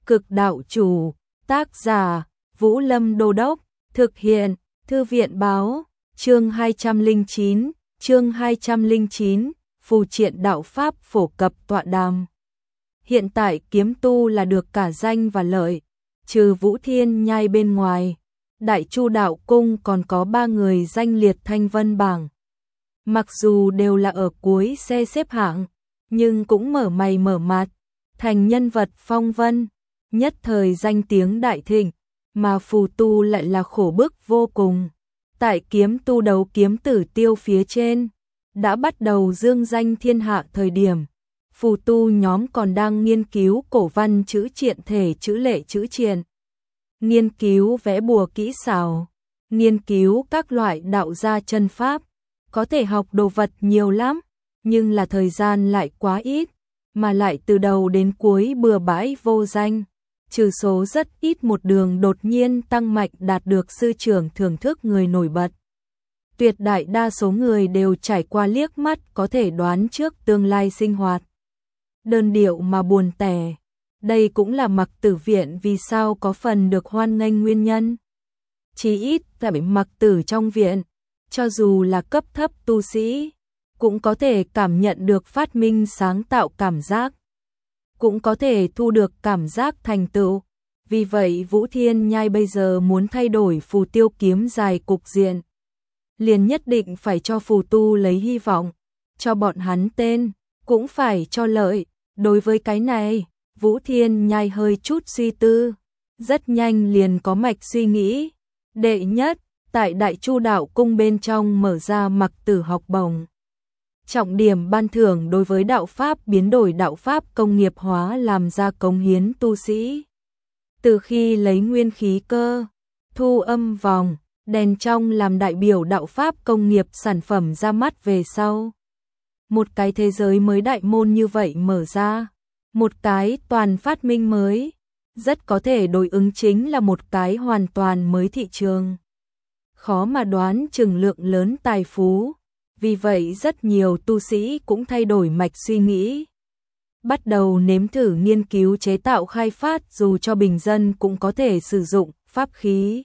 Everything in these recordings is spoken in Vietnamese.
Cực đạo chủ, tác giả, Vũ Lâm Đô Đốc, thực hiện, Thư viện báo, chương 209, phù triện đạo pháp phổ cập tọa đàm. Hiện tại kiếm tu là được cả danh và lợi, trừ Vũ Thiên Nhai bên ngoài, Đại Chu Đạo Cung còn có 3 người danh liệt thanh vân bảng. Mặc dù đều là ở cuối xe xếp hạng, nhưng cũng mở mày mở mặt, thành nhân vật phong vân, nhất thời danh tiếng đại thịnh, mà phù tu lại là khổ bức vô cùng. Tại kiếm tu đấu kiếm tử tiêu phía trên, đã bắt đầu dương danh thiên hạ thời điểm, phù tu nhóm còn đang nghiên cứu cổ văn chữ triện thể chữ lệ chữ triện, nghiên cứu vẽ bùa kỹ xảo, nghiên cứu các loại đạo gia chân pháp, có thể học đồ vật nhiều lắm, nhưng là thời gian lại quá ít, mà lại từ đầu đến cuối bừa bãi vô danh, trừ số rất ít một đường đột nhiên tăng mạnh đạt được sư trưởng thưởng thức người nổi bật. Tuyệt đại đa số người đều trải qua liếc mắt có thể đoán trước tương lai sinh hoạt. Đơn điệu mà buồn tẻ, đây cũng là Mặc Tử viện vì sao có phần được hoan nghênh nguyên nhân. Chí ít tại Mặc Tử trong viện, cho dù là cấp thấp tu sĩ, cũng có thể cảm nhận được phát minh sáng tạo cảm giác, cũng có thể thu được cảm giác thành tựu. Vì vậy Vũ Thiên Nhai bây giờ muốn thay đổi phù tiêu kiếm dài cục diện, liền nhất định phải cho phù tu lấy hy vọng, cho bọn hắn tên, cũng phải cho lợi. Đối với cái này, Vũ Thiên Nhai hơi chút suy tư, rất nhanh liền có mạch suy nghĩ. Đệ nhất, tại Đại Chu Đạo Cung bên trong mở ra Mặc Tử học bổng. Trọng điểm ban thưởng đối với đạo pháp biến đổi đạo pháp công nghiệp hóa làm ra cống hiến tu sĩ. Từ khi lấy nguyên khí cơ, thu âm vòng, đèn trong làm đại biểu đạo pháp công nghiệp sản phẩm ra mắt về sau. Một cái thế giới mới đại môn như vậy mở ra, một cái toàn phát minh mới, rất có thể đối ứng chính là một cái hoàn toàn mới thị trường. Khó mà đoán chừng lượng lớn tài phú, vì vậy rất nhiều tu sĩ cũng thay đổi mạch suy nghĩ. Bắt đầu nếm thử nghiên cứu chế tạo khai phát dù cho bình dân cũng có thể sử dụng pháp khí.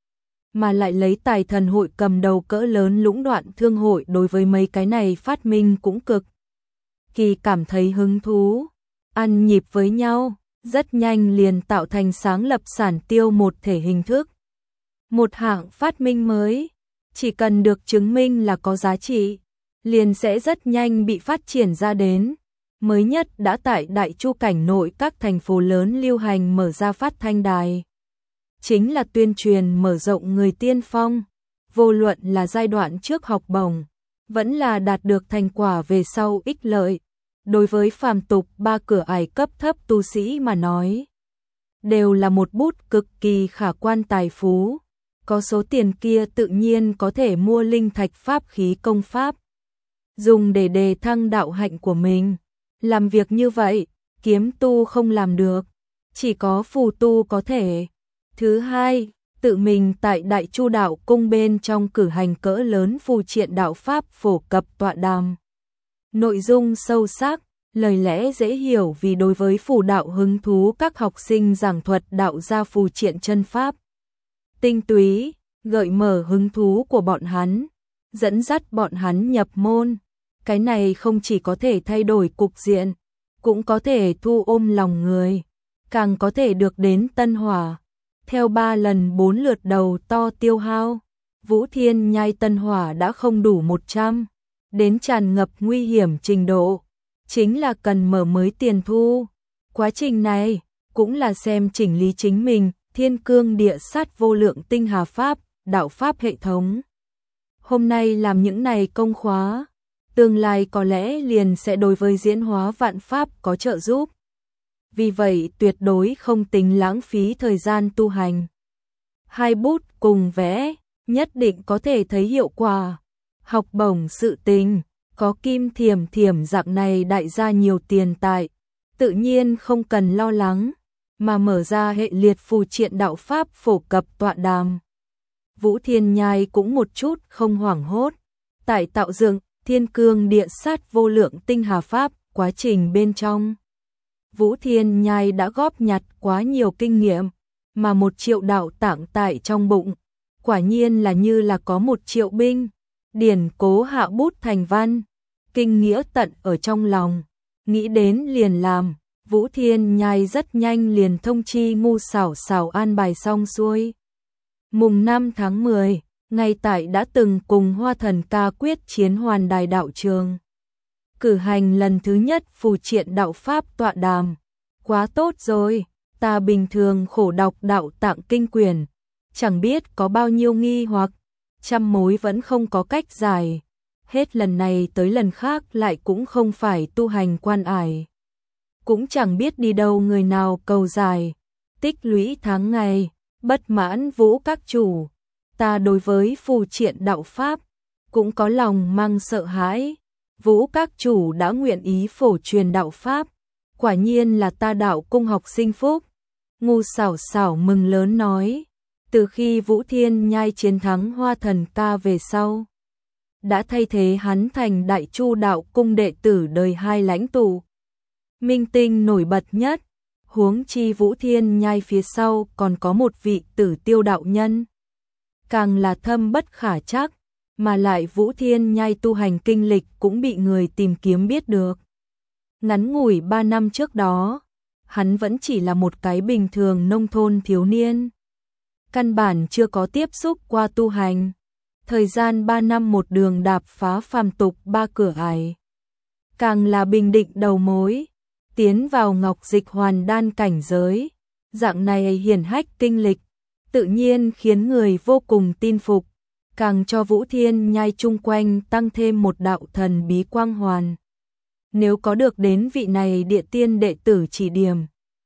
Mà lại lấy tài thần hội cầm đầu cỡ lớn lũng đoạn thương hội đối với mấy cái này phát minh cũng cực kỳ cảm thấy hứng thú, ăn nhịp với nhau, rất nhanh liền tạo thành sáng lập sản tiêu một thể hình thức. Một hạng phát minh mới, chỉ cần được chứng minh là có giá trị, liền sẽ rất nhanh bị phát triển ra đến. Mới nhất đã tại Đại Chu cảnh nội các thành phố lớn lưu hành mở ra phát thanh đài. Chính là tuyên truyền mở rộng người tiên phong, vô luận là giai đoạn trước học bổng, vẫn là đạt được thành quả về sau ích lợi. Đối với phàm tục 3 cửa ải cấp thấp tu sĩ mà nói, đều là một bút cực kỳ khả quan tài phú. Có số tiền kia tự nhiên có thể mua linh thạch pháp khí công pháp, dùng để đề thăng đạo hạnh của mình. Làm việc như vậy, kiếm tu không làm được, chỉ có phù tu có thể. Thứ hai, tự mình tại Đại Chu Đạo Cung bên trong cử hành cỡ lớn phù triện đạo pháp phổ cập tọa đàm. Nội dung sâu sắc, lời lẽ dễ hiểu vì đối với phù đạo hứng thú các học sinh giảng thuật đạo gia phù triện chân pháp. Tinh túy, gợi mở hứng thú của bọn hắn, dẫn dắt bọn hắn nhập môn. Cái này không chỉ có thể thay đổi cục diện, cũng có thể thu ôm lòng người, càng có thể được đến tân hỏa. Theo 3 lần 4 lượt đầu to tiêu hao, Vũ Thiên Nhai tân hỏa đã không đủ 100, đến tràn ngập nguy hiểm trình độ, chính là cần mở mới tiền thu. Quá trình này cũng là xem chỉnh lý chính mình, thiên cương địa sát vô lượng tinh hà pháp, đạo pháp hệ thống. Hôm nay làm những này công khóa, tương lai có lẽ liền sẽ đối với diễn hóa vạn pháp có trợ giúp. Vì vậy tuyệt đối không tính lãng phí thời gian tu hành. 2 bút cùng vẽ, nhất định có thể thấy hiệu quả. Học bổng sự tình, có Kim Thiểm Thiểm dạng này đại gia nhiều tiền tài, tự nhiên không cần lo lắng, mà mở ra hệ liệt phù triện đạo pháp phổ cập tọa đàm. Vũ Thiên Nhai cũng một chút không hoảng hốt, tại tạo dựng thiên cương địa sát vô lượng tinh hà pháp quá trình bên trong. Vũ Thiên Nhai đã góp nhặt quá nhiều kinh nghiệm, mà 1.000.000 đạo tạng tại trong bụng, quả nhiên là như là có 1.000.000 binh, điển cố hạ bút thành văn, kinh nghĩa tận ở trong lòng, nghĩ đến liền làm. Vũ Thiên Nhai rất nhanh liền thông chi Ngu Xảo Xảo an bài xong xuôi. Mùng 5 tháng 10, ngay tại đã từng cùng Hoa Thần ca quyết chiến Hoàn Đài đạo trường, cử hành lần thứ nhất phù triện đạo pháp tọa đàm. Quá tốt rồi, ta bình thường khổ đọc đạo tạng kinh quyển, chẳng biết có bao nhiêu nghi hoặc, trăm mối vẫn không có cách giải. Hết lần này tới lần khác lại cũng không phải tu hành quan ải, cũng chẳng biết đi đâu người nào cầu giải, tích lũy tháng ngày, bất mãn Vũ các chủ. Ta đối với phù triện đạo pháp cũng có lòng mang sợ hãi. Vũ các chủ đã nguyện ý phổ truyền đạo pháp, quả nhiên là ta đạo cung học sinh phúc. Ngu Xảo Xảo mừng lớn nói, từ khi Vũ Thiên Nhai chiến thắng Hoa Thần ca về sau, đã thay thế hắn thành Đại Chu đạo cung đệ tử đời 2 lãnh tụ, minh tinh nổi bật nhất. Huống chi Vũ Thiên Nhai phía sau còn có một vị Tử Tiêu đạo nhân, càng là thâm bất khả trắc, mà lại Vũ Thiên Nhai tu hành kinh lịch cũng bị người tìm kiếm biết được. Ngắn ngủi 3 năm trước đó, hắn vẫn chỉ là một cái bình thường nông thôn thiếu niên, căn bản chưa có tiếp xúc qua tu hành. Thời gian 3 năm một đường đạp phá phàm tục 3 cửa ải, càng là bình định đầu mối, tiến vào ngọc dịch hoàn đan cảnh giới. Dạng này hiển hách kinh lịch, tự nhiên khiến người vô cùng tin phục, càng cho Vũ Thiên Nhai chung quanh tăng thêm một đạo thần bí quang hoàn. Nếu có được đến vị này địa tiên đệ tử chỉ điểm,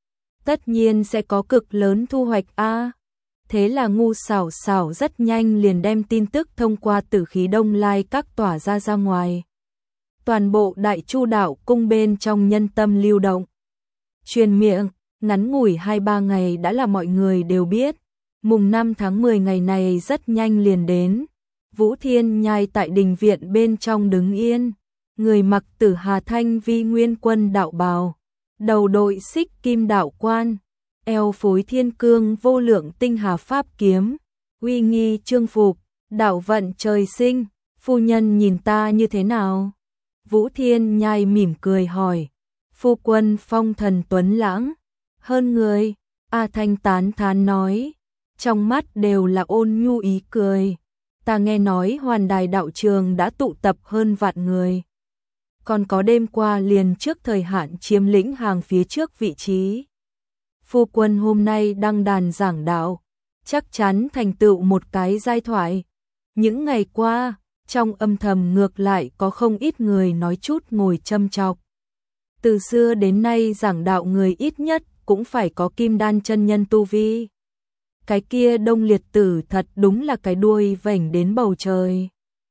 tất nhiên sẽ có cực lớn thu hoạch a. Thế là Ngu Xảo Xảo rất nhanh liền đem tin tức thông qua Tử Khí Đông Lai các tỏa ra ngoài. Toàn bộ Đại Chu đạo cung bên trong nhân tâm lưu động, truyền miệng, ngắn ngủi 2-3 ngày đã là mọi người đều biết. Mùng 5 tháng 10 ngày này rất nhanh liền đến. Vũ Thiên Nhai tại đình viện bên trong đứng yên, người mặc Tử Hà Thanh Vi Nguyên Quân đạo bào, đầu đội xích kim đạo quan, eo phối thiên cương vô lượng tinh hà pháp kiếm, uy nghi trương phục, đạo vận trời sinh. Phu nhân nhìn ta như thế nào? Vũ Thiên Nhai mỉm cười hỏi. Phu quân phong thần tuấn lãng, hơn người. A Thanh tán thán nói, trong mắt đều là ôn nhu ý cười. Ta nghe nói Hoàn Đài đạo trường đã tụ tập hơn vạn người, còn có đêm qua liền trước thời hạn chiếm lĩnh hàng phía trước vị trí. Phu quân hôm nay đăng đàn giảng đạo, chắc chắn thành tựu một cái giai thoại. Những ngày qua, trong âm thầm ngược lại có không ít người nói chút ngồi châm chọc. Từ xưa đến nay giảng đạo người ít nhất cũng phải có kim đan chân nhân tu vi. Cái kia Đông Liệt Tử thật đúng là cái đuôi vểnh đến bầu trời.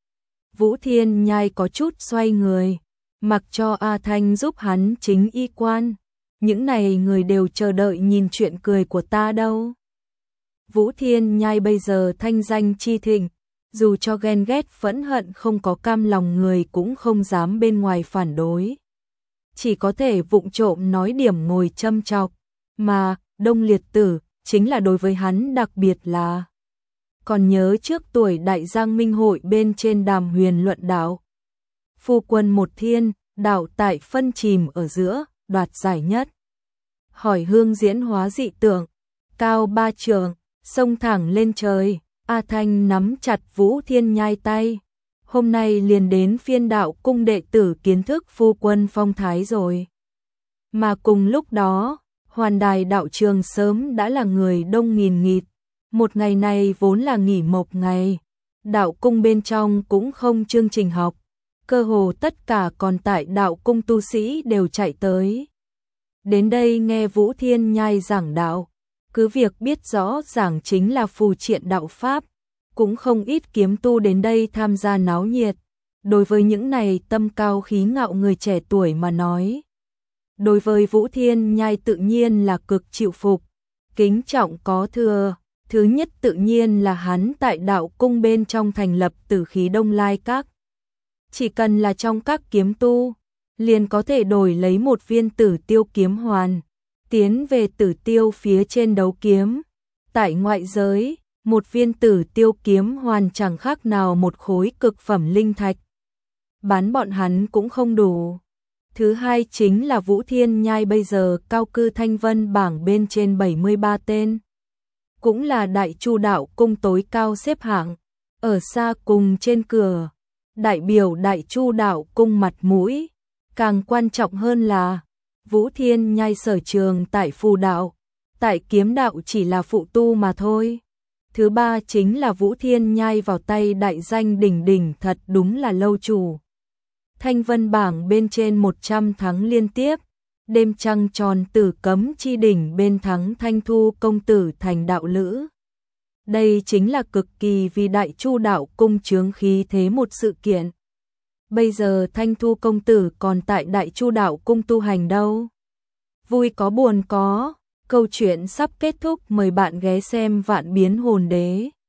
Vũ Thiên Nhai có chút xoay người, mặc cho A Thanh giúp hắn chính y quan. Những này người đều chờ đợi nhìn chuyện cười của ta đâu. Vũ Thiên Nhai bây giờ thanh danh chi thịnh, dù cho ghen ghét phẫn hận không có cam lòng người cũng không dám bên ngoài phản đối, chỉ có thể vụng trộm nói điểm ngồi châm chọc. Mà Đông Liệt Tử chính là đối với hắn đặc biệt là, còn nhớ trước tuổi Đại Giang Minh hội bên trên Đàm Huyền luận đạo, phu quân một thiên, đạo tại phân chìm ở giữa, đoạt giải nhất. Hỏi hương diễn hóa dị tượng, cao 3 trượng, xông thẳng lên trời. A Thanh nắm chặt Vũ Thiên Nhai tay. Hôm nay liền đến phiên đạo cung đệ tử kiến thức phu quân phong thái rồi. Mà cùng lúc đó, Hoàn Đài đạo trường sớm đã là người đông nghìn nghịt. Một ngày này vốn là nghỉ mộc ngày, đạo cung bên trong cũng không chương trình học, cơ hồ tất cả còn tại đạo cung tu sĩ đều chạy tới. Đến đây nghe Vũ Thiên Nhai giảng đạo, cứ việc biết rõ giảng chính là phù triện đạo pháp, cũng không ít kiếm tu đến đây tham gia náo nhiệt. Đối với những này tâm cao khí ngạo người trẻ tuổi mà nói, đối với Vũ Thiên Nhai tự nhiên là cực chịu phục, kính trọng có thừa. Thứ nhất tự nhiên là hắn tại đạo cung bên trong thành lập Tử Khí Đông Lai Các. Chỉ cần là trong các kiếm tu, liền có thể đổi lấy một viên Tử Tiêu kiếm hoàn, tiến về Tử Tiêu phía trên đấu kiếm. Tại ngoại giới, một viên Tử Tiêu kiếm hoàn chẳng khác nào một khối cực phẩm linh thạch. Bán bọn hắn cũng không đủ. Thứ hai chính là Vũ Thiên Nhai bây giờ cao cư thanh vân bảng bên trên 73 tên. Cũng là Đại Chu Đạo Cung tối cao xếp hạng, ở xa cùng trên cửa, đại biểu Đại Chu Đạo Cung mặt mũi. Càng quan trọng hơn là, Vũ Thiên Nhai sở trường tại phù đạo, tại kiếm đạo chỉ là phụ tu mà thôi. Thứ ba chính là Vũ Thiên Nhai vào tay đại danh đỉnh đỉnh thật đúng là lâu chủ. Thanh vân bảng bên trên 100 tháng liên tiếp, đêm trăng tròn Tử Cấm chi đỉnh bên thắng Thanh Thu công tử thành đạo lữ. Đây chính là cực kỳ vì Đại Chu Đạo Cung chướng khí thế một sự kiện. Bây giờ Thanh Thu công tử còn tại Đại Chu Đạo Cung tu hành đâu. Vui có buồn có, câu chuyện sắp kết thúc, mời bạn ghé xem Vạn Biến Hồn Đế.